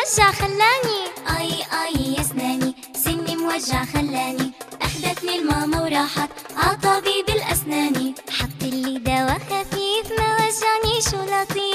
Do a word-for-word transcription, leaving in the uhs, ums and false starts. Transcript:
موجع خلاني. اي اي يا اسناني، سني موجع خلاني، اخدتني الماما وراحت ع طبيب الاسناني، حط لي دوا خفيف ما وجعني شو لطيف.